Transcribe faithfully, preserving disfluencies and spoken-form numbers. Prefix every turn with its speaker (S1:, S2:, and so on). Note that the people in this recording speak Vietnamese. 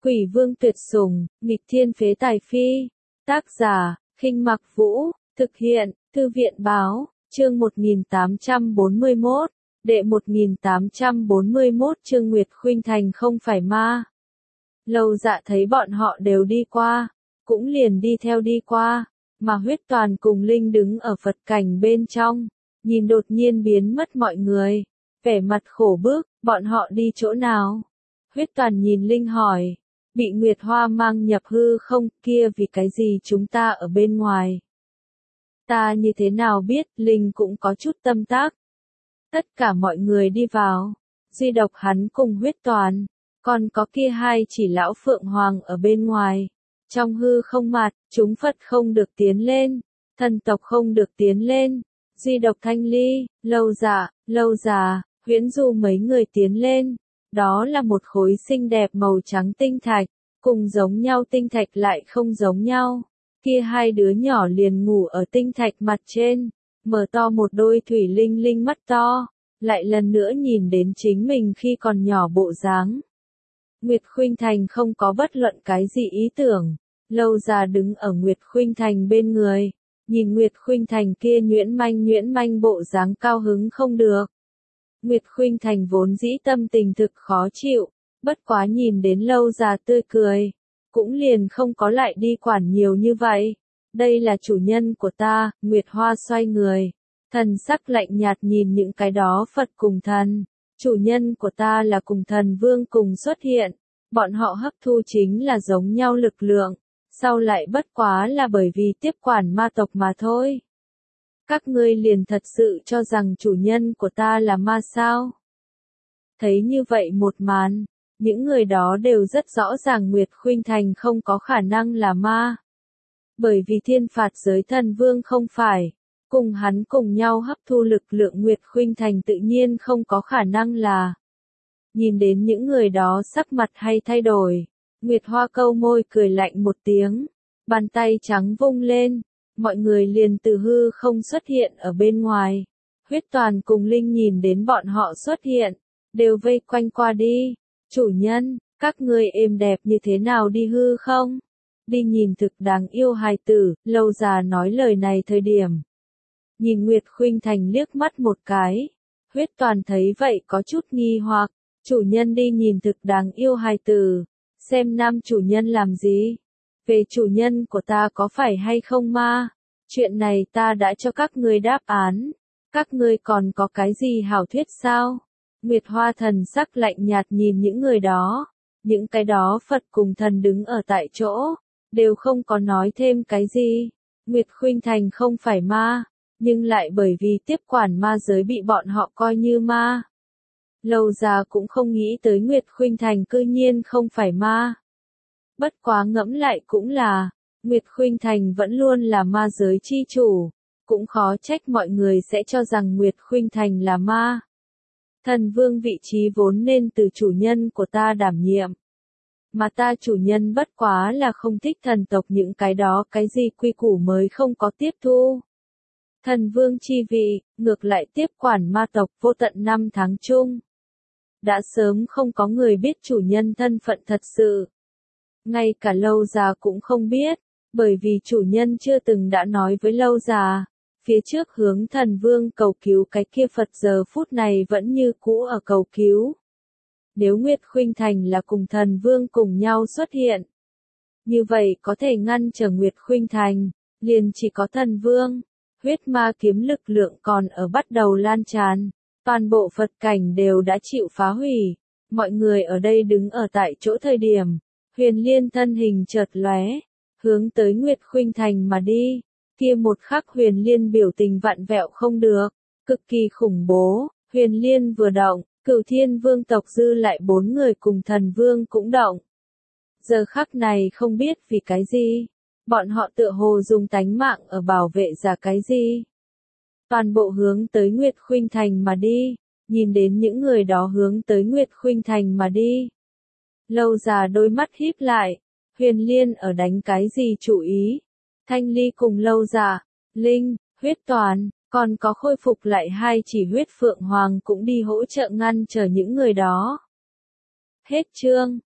S1: Quỷ vương tuyệt sủng, nghịch thiên phế tài phi. Tác giả, Khinh Mặc Vũ, thực hiện, Thư viện báo, chương một nghìn tám trăm bốn mươi mốt, đệ một nghìn tám trăm bốn mươi mốt chương Nguyệt Khuynh Thành không phải ma. Lâu Dạ thấy bọn họ đều đi qua, cũng liền đi theo đi qua, mà Huyết Toàn cùng Linh đứng ở Phật cảnh bên trong, nhìn đột nhiên biến mất mọi người, vẻ mặt khổ bức, bọn họ đi chỗ nào? Huyết Toàn nhìn Linh hỏi, bị Nguyệt Hoa mang nhập hư không, kia vì cái gì chúng ta ở bên ngoài? Ta như thế nào biết, Linh cũng có chút tâm tác. Tất cả mọi người đi vào, duy độc hắn cùng Huyết Toàn, còn có kia hai chỉ lão Phượng Hoàng ở bên ngoài. Trong hư không mặt, chúng Phật không được tiến lên, thần tộc không được tiến lên, duy độc Thanh Ly, Lâu Dạ, Lâu Già, Huyễn Du mấy người tiến lên. Đó là một khối xinh đẹp màu trắng tinh thạch, cùng giống nhau tinh thạch lại không giống nhau. Kia hai đứa nhỏ liền ngủ ở tinh thạch mặt trên, mở to một đôi thủy linh linh mắt to, lại lần nữa nhìn đến chính mình khi còn nhỏ bộ dáng. Nguyệt Khuynh Thành không có bất luận cái gì ý tưởng, Lâu Già đứng ở Nguyệt Khuynh Thành bên người, nhìn Nguyệt Khuynh Thành kia nhuyễn manh nhuyễn manh bộ dáng cao hứng không được. Nguyệt Khuynh Thành vốn dĩ tâm tình thực khó chịu, bất quá nhìn đến Lâu Già tươi cười, cũng liền không có lại đi quản nhiều như vậy. Đây là chủ nhân của ta, Nguyệt Hoa xoay người, thần sắc lạnh nhạt nhìn những cái đó Phật cùng thần. Chủ nhân của ta là cùng thần vương cùng xuất hiện, bọn họ hấp thu chính là giống nhau lực lượng, sau lại bất quá là bởi vì tiếp quản ma tộc mà thôi. Các ngươi liền thật sự cho rằng chủ nhân của ta là ma sao? Thấy như vậy một màn, những người đó đều rất rõ ràng Nguyệt Khuynh Thành không có khả năng là ma. Bởi vì thiên phạt giới thần vương không phải, cùng hắn cùng nhau hấp thu lực lượng Nguyệt Khuynh Thành tự nhiên không có khả năng là. Nhìn đến những người đó sắc mặt hay thay đổi, Nguyệt Hoa câu môi cười lạnh một tiếng, bàn tay trắng vung lên. Mọi người liền từ hư không xuất hiện ở bên ngoài. Huyết Toàn cùng Linh nhìn đến bọn họ xuất hiện, đều vây quanh qua đi. Chủ nhân, các ngươi êm đẹp như thế nào đi hư không? Đi nhìn thực đáng yêu hài tử, Lâu Già nói lời này thời điểm. Nhìn Nguyệt Khuynh Thành liếc mắt một cái. Huyết Toàn thấy vậy có chút nghi hoặc, chủ nhân đi nhìn thực đáng yêu hài tử, xem nam chủ nhân làm gì? Về chủ nhân của ta có phải hay không ma? Chuyện này ta đã cho các ngươi đáp án. Các ngươi còn có cái gì hảo thuyết sao? Nguyệt Hoa thần sắc lạnh nhạt nhìn những người đó. Những cái đó Phật cùng thần đứng ở tại chỗ, đều không có nói thêm cái gì. Nguyệt Khuynh Thành không phải ma, nhưng lại bởi vì tiếp quản ma giới bị bọn họ coi như ma. Lâu Già cũng không nghĩ tới Nguyệt Khuynh Thành cư nhiên không phải ma. Bất quá ngẫm lại cũng là, Nguyệt Khuynh Thành vẫn luôn là ma giới chi chủ, cũng khó trách mọi người sẽ cho rằng Nguyệt Khuynh Thành là ma. Thần vương vị trí vốn nên từ chủ nhân của ta đảm nhiệm. Mà ta chủ nhân bất quá là không thích thần tộc những cái đó cái gì quy củ mới không có tiếp thu. Thần vương chi vị, ngược lại tiếp quản ma tộc vô tận năm tháng chung. Đã sớm không có người biết chủ nhân thân phận thật sự. Ngay cả Lâu Già cũng không biết, bởi vì chủ nhân chưa từng đã nói với Lâu Già, phía trước hướng thần vương cầu cứu cái kia Phật giờ phút này vẫn như cũ ở cầu cứu. Nếu Nguyệt Khuynh Thành là cùng thần vương cùng nhau xuất hiện, như vậy có thể ngăn trở Nguyệt Khuynh Thành, liền chỉ có thần vương. Huyết ma kiếm lực lượng còn ở bắt đầu lan tràn, toàn bộ Phật cảnh đều đã chịu phá hủy, mọi người ở đây đứng ở tại chỗ thời điểm. Huyền Liên thân hình chợt lóe, hướng tới Nguyệt Khuynh Thành mà đi. Kia một khắc Huyền Liên biểu tình vặn vẹo không được, cực kỳ khủng bố. Huyền Liên vừa động, Cửu Thiên Vương tộc dư lại bốn người cùng thần vương cũng động. Giờ khắc này không biết vì cái gì, bọn họ tựa hồ dùng tánh mạng ở bảo vệ giả cái gì. Toàn bộ hướng tới Nguyệt Khuynh Thành mà đi, nhìn đến những người đó hướng tới Nguyệt Khuynh Thành mà đi. Lâu Già đôi mắt híp lại, Huyền Liên ở đánh cái gì chủ ý? Thanh Ly cùng Lâu Già, Linh, Huyết Toàn, còn có khôi phục lại hai chỉ huyết Phượng Hoàng cũng đi hỗ trợ ngăn trở những người đó. Hết chương.